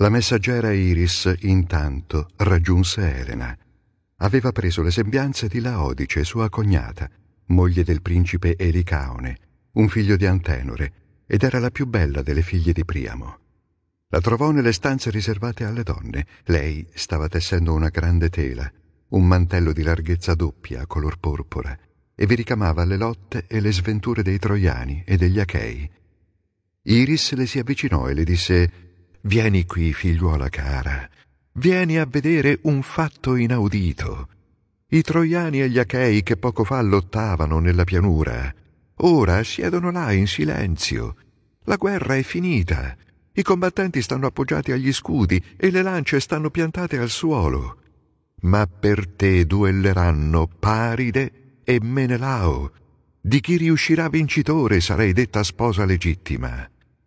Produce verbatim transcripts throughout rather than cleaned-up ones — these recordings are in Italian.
La messaggera Iris, intanto, raggiunse Elena. Aveva preso le sembianze di Laodice, sua cognata, moglie del principe Elicaone, un figlio di Antenore, ed era la più bella delle figlie di Priamo. La trovò nelle stanze riservate alle donne. Lei stava tessendo una grande tela, un mantello di larghezza doppia, color porpora, e vi ricamava le lotte e le sventure dei Troiani e degli Achei. Iris le si avvicinò e le disse: «Vieni qui, figliuola cara, vieni a vedere un fatto inaudito. I Troiani e gli Achei che poco fa lottavano nella pianura, ora siedono là in silenzio. La guerra è finita. I combattenti stanno appoggiati agli scudi e le lance stanno piantate al suolo. Ma per te duelleranno Paride e Menelao. Di chi riuscirà vincitore sarai detta sposa legittima».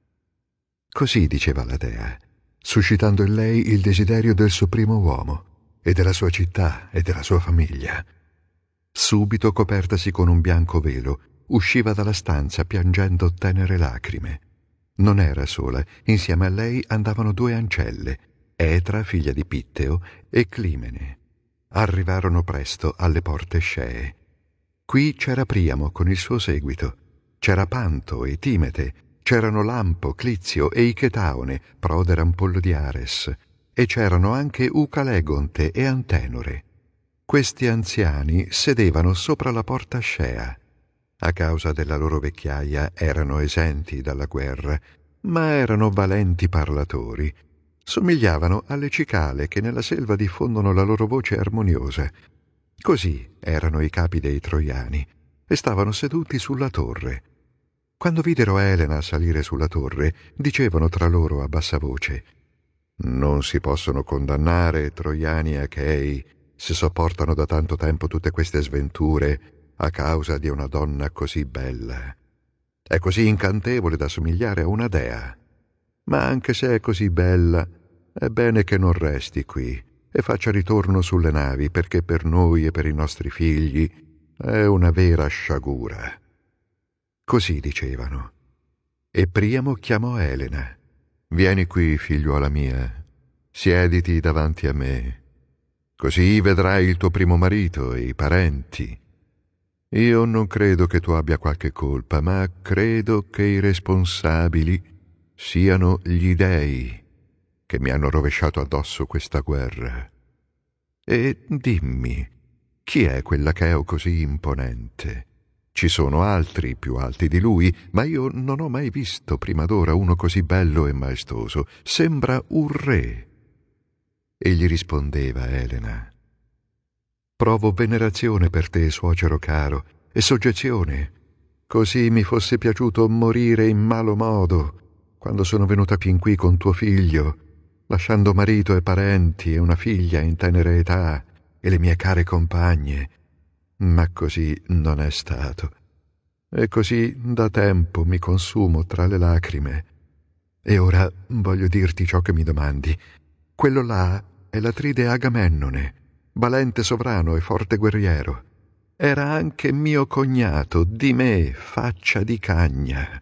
Così diceva la dea, suscitando in lei il desiderio del suo primo uomo, e della sua città e della sua famiglia. Subito, copertasi con un bianco velo, usciva dalla stanza piangendo tenere lacrime. Non era sola, insieme a lei andavano due ancelle, Etra, figlia di Pitteo, e Climene. Arrivarono presto alle porte Scee. Qui c'era Priamo con il suo seguito, c'era Panto e Timete, c'erano Lampo, Clizio e Ichetaone, prode Rampollo di Ares, e c'erano anche Ucalegonte e Antenore. Questi anziani sedevano sopra la porta Scea. A causa della loro vecchiaia erano esenti dalla guerra, ma erano valenti parlatori. Somigliavano alle cicale che nella selva diffondono la loro voce armoniosa. Così erano i capi dei Troiani e stavano seduti sulla torre. Quando videro Elena salire sulla torre, dicevano tra loro a bassa voce: «Non si possono condannare Troiani e Achei se sopportano da tanto tempo tutte queste sventure a causa di una donna così bella. È così incantevole da somigliare a una dea. Ma anche se è così bella, è bene che non resti qui e faccia ritorno sulle navi, perché per noi e per i nostri figli è una vera sciagura». Così dicevano. E Priamo chiamò Elena. «Vieni qui, figliuola mia, siediti davanti a me. Così vedrai il tuo primo marito e i parenti. Io non credo che tu abbia qualche colpa, ma credo che i responsabili siano gli dei che mi hanno rovesciato addosso questa guerra. E dimmi, chi è quell'Acheo così imponente? Ci sono altri più alti di lui, ma io non ho mai visto prima d'ora uno così bello e maestoso. Sembra un re». E gli rispondeva Elena: «Provo venerazione per te, suocero caro, e soggezione. Così mi fosse piaciuto morire in malo modo quando sono venuta fin qui con tuo figlio, lasciando marito e parenti e una figlia in tenera età e le mie care compagne. Ma così non è stato. E così da tempo mi consumo tra le lacrime. E ora voglio dirti ciò che mi domandi. Quello là è l'Atride Agamennone, valente sovrano e forte guerriero. Era anche mio cognato, di me, faccia di cagna».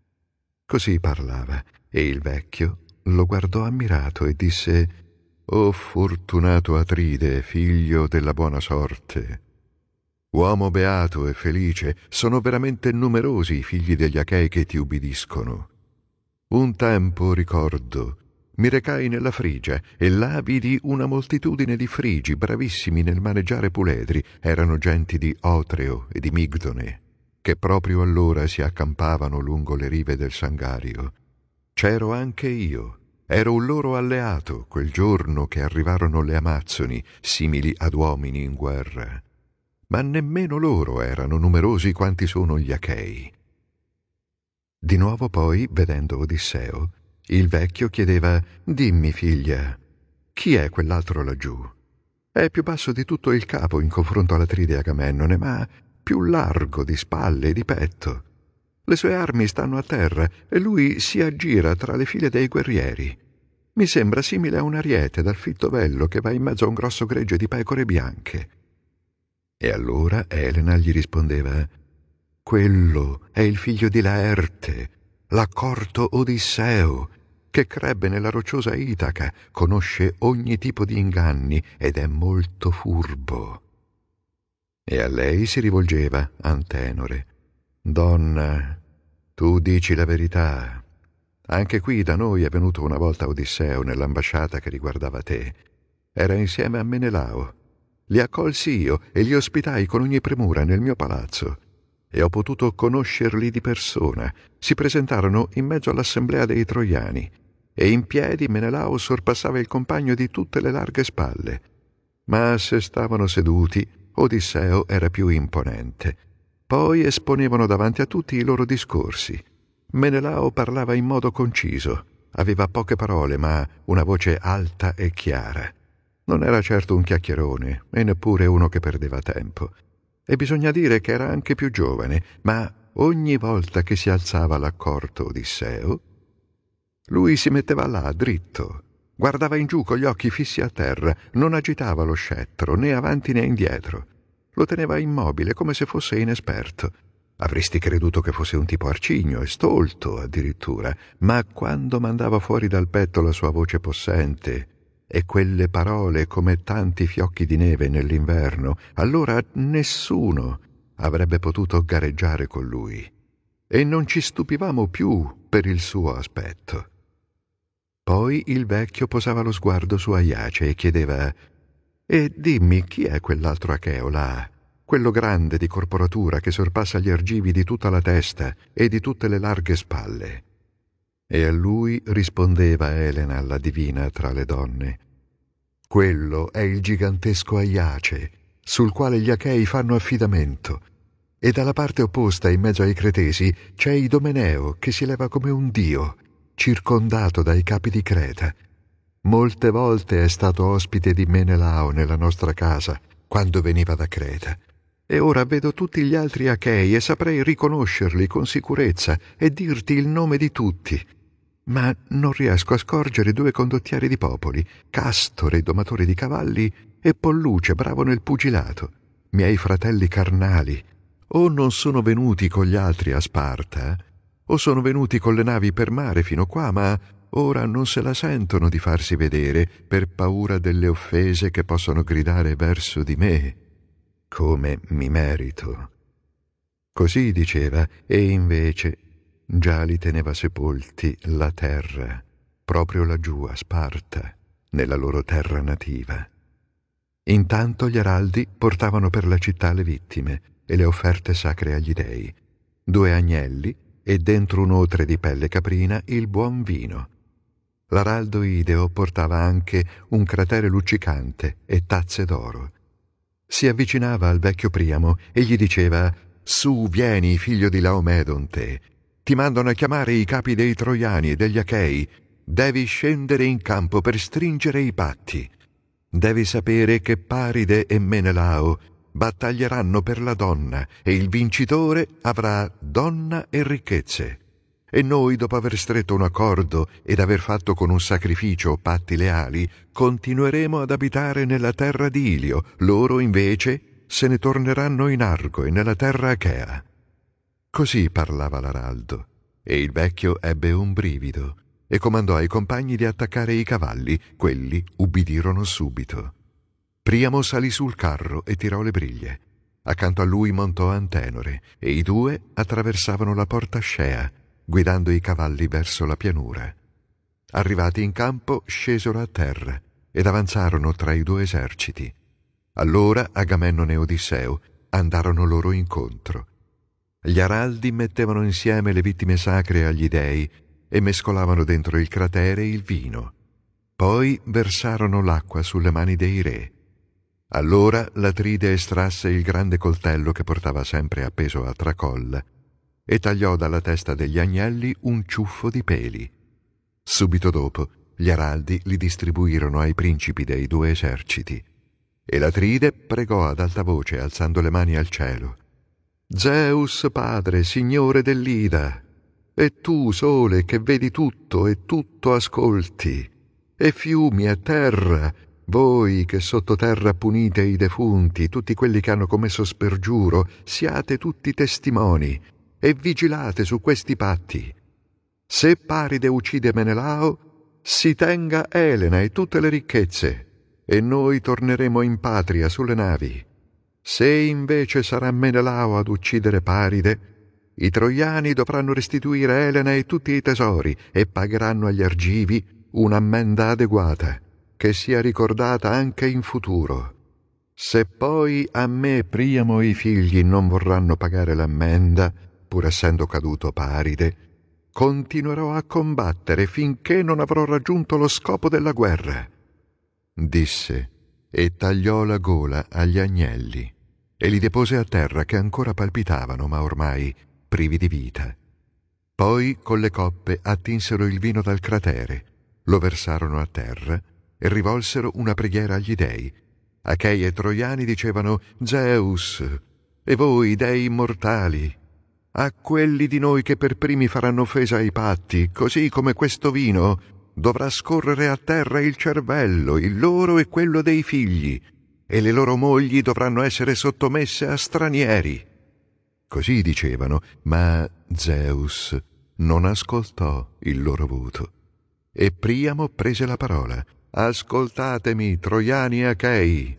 Così parlava, e il vecchio lo guardò ammirato e disse: «O fortunato Atride, figlio della buona sorte! Uomo beato e felice, sono veramente numerosi i figli degli Achei che ti ubbidiscono. Un tempo, ricordo, mi recai nella Frigia e là vidi una moltitudine di frigi bravissimi nel maneggiare puledri. Erano genti di Otreo e di Migdone, che proprio allora si accampavano lungo le rive del Sangario. C'ero anche io, ero un loro alleato quel giorno che arrivarono le Amazzoni, simili ad uomini in guerra. Ma nemmeno loro erano numerosi quanti sono gli Achei». Di nuovo poi, vedendo Odisseo, il vecchio chiedeva: «Dimmi, figlia, chi è quell'altro laggiù? È più basso di tutto il capo in confronto all'Atride Agamennone, ma più largo di spalle e di petto. Le sue armi stanno a terra e lui si aggira tra le file dei guerrieri. Mi sembra simile a un ariete dal fitto vello che va in mezzo a un grosso gregge di pecore bianche». E allora Elena gli rispondeva: «Quello è il figlio di Laerte, l'accorto Odisseo, che crebbe nella rocciosa Itaca, conosce ogni tipo di inganni ed è molto furbo. E a lei si rivolgeva Antenore. Donna, tu dici la verità. Anche qui da noi è venuto una volta Odisseo nell'ambasciata che riguardava te. Era insieme a Menelao. Li accolsi io e li ospitai con ogni premura nel mio palazzo. E ho potuto conoscerli di persona. Si presentarono in mezzo all'assemblea dei Troiani. E in piedi Menelao sorpassava il compagno di tutte le larghe spalle. Ma se stavano seduti, Odisseo era più imponente. Poi esponevano davanti a tutti i loro discorsi. Menelao parlava in modo conciso. Aveva poche parole, ma una voce alta e chiara. Non era certo un chiacchierone, e neppure uno che perdeva tempo. E bisogna dire che era anche più giovane, ma ogni volta che si alzava all'accorto Odisseo, lui si metteva là, dritto, guardava in giù con gli occhi fissi a terra, non agitava lo scettro, né avanti né indietro. Lo teneva immobile, come se fosse inesperto. Avresti creduto che fosse un tipo arcigno e stolto, addirittura, ma quando mandava fuori dal petto la sua voce possente e quelle parole come tanti fiocchi di neve nell'inverno, allora nessuno avrebbe potuto gareggiare con lui. E non ci stupivamo più per il suo aspetto. Poi il vecchio posava lo sguardo su Aiace e chiedeva: «E dimmi, chi è quell'altro Acheo là? Quello grande di corporatura che sorpassa gli argivi di tutta la testa e di tutte le larghe spalle?» E a lui rispondeva Elena, la divina tra le donne: «Quello è il gigantesco Aiace, sul quale gli Achei fanno affidamento. E dalla parte opposta, in mezzo ai Cretesi, c'è Idomeneo che si leva come un dio, circondato dai capi di Creta. Molte volte è stato ospite di Menelao nella nostra casa, quando veniva da Creta. E ora vedo tutti gli altri Achei e saprei riconoscerli con sicurezza e dirti il nome di tutti. Ma non riesco a scorgere due condottieri di popoli, Castore, domatore di cavalli, e Polluce, bravo nel pugilato, miei fratelli carnali. O non sono venuti con gli altri a Sparta, o sono venuti con le navi per mare fino qua, ma ora non se la sentono di farsi vedere per paura delle offese che possono gridare verso di me, come mi merito». Così diceva, e invece già li teneva sepolti la terra, proprio laggiù a Sparta, nella loro terra nativa. Intanto gli araldi portavano per la città le vittime e le offerte sacre agli dei, due agnelli e dentro un otre di pelle caprina il buon vino. L'araldo Ideo portava anche un cratere luccicante e tazze d'oro. Si avvicinava al vecchio Priamo e gli diceva: «Su, vieni, figlio di Laomedonte, ti mandano a chiamare i capi dei Troiani e degli Achei. Devi scendere in campo per stringere i patti. Devi sapere che Paride e Menelao battaglieranno per la donna e il vincitore avrà donna e ricchezze. E noi, dopo aver stretto un accordo ed aver fatto con un sacrificio patti leali, continueremo ad abitare nella terra di Ilio. Loro, invece, se ne torneranno in Argo e nella terra achea». Così parlava l'araldo, e il vecchio ebbe un brivido e comandò ai compagni di attaccare i cavalli. Quelli ubbidirono subito. Priamo salì sul carro e tirò le briglie. Accanto a lui montò Antenore, e i due attraversavano la porta Scea, guidando i cavalli verso la pianura. Arrivati in campo, scesero a terra ed avanzarono tra i due eserciti. Allora Agamennone e Odisseo andarono loro incontro. Gli araldi mettevano insieme le vittime sacre agli dei e mescolavano dentro il cratere il vino. Poi versarono l'acqua sulle mani dei re. Allora l'Atride estrasse il grande coltello che portava sempre appeso a tracolla e tagliò dalla testa degli agnelli un ciuffo di peli. Subito dopo gli araldi li distribuirono ai principi dei due eserciti, e l'Atride pregò ad alta voce, alzando le mani al cielo: «Zeus padre, signore dell'Ida, e tu sole che vedi tutto e tutto ascolti, e fiumi e terra, voi che sottoterra punite i defunti, tutti quelli che hanno commesso spergiuro, siate tutti testimoni e vigilate su questi patti. Se Paride uccide Menelao, si tenga Elena e tutte le ricchezze, e noi torneremo in patria sulle navi. Se invece sarà Menelao ad uccidere Paride, i troiani dovranno restituire Elena e tutti i tesori e pagheranno agli Argivi un'ammenda adeguata, che sia ricordata anche in futuro. Se poi a me Priamo i figli non vorranno pagare l'ammenda, pur essendo caduto Paride, continuerò a combattere finché non avrò raggiunto lo scopo della guerra. Disse, e tagliò la gola agli agnelli, e li depose a terra che ancora palpitavano, ma ormai privi di vita. Poi con le coppe attinsero il vino dal cratere, lo versarono a terra e rivolsero una preghiera agli dei. Achei e troiani dicevano Zeus, e voi, dei immortali, a quelli di noi che per primi faranno offesa ai patti, così come questo vino, dovrà scorrere a terra il cervello, il loro e quello dei figli, e le loro mogli dovranno essere sottomesse a stranieri. Così dicevano, ma Zeus non ascoltò il loro voto. E Priamo prese la parola. Ascoltatemi, troiani e achei.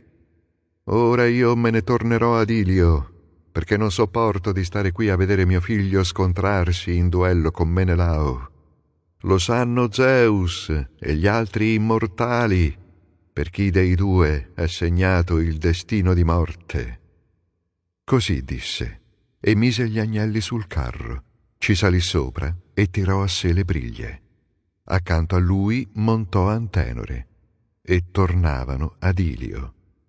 Ora io me ne tornerò ad Ilio, perché non sopporto di stare qui a vedere mio figlio scontrarsi in duello con Menelao. Lo sanno Zeus e gli altri immortali, per chi dei due è segnato il destino di morte. Così disse, e mise gli agnelli sul carro, ci salì sopra e tirò a sé le briglie. Accanto a lui montò Antenore, e tornavano ad Ilio.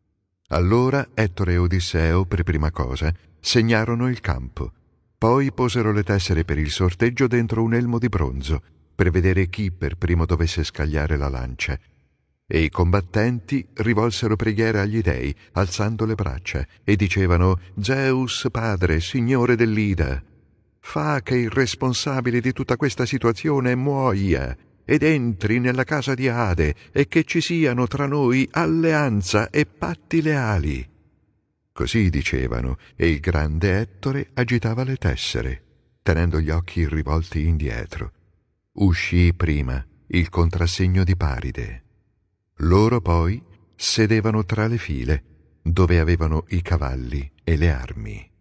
Allora Ettore e Odisseo, per prima cosa, segnarono il campo. Poi posero le tessere per il sorteggio dentro un elmo di bronzo, per vedere chi per primo dovesse scagliare la lancia. E i combattenti rivolsero preghiera agli dei, alzando le braccia, e dicevano Zeus padre, signore dell'Ida, fa che il responsabile di tutta questa situazione muoia ed entri nella casa di Ade e che ci siano tra noi alleanza e patti leali. Così dicevano, e il grande Ettore agitava le tessere, tenendo gli occhi rivolti indietro. Uscì prima il contrassegno di Paride. Loro poi sedevano tra le file, dove avevano i cavalli e le armi.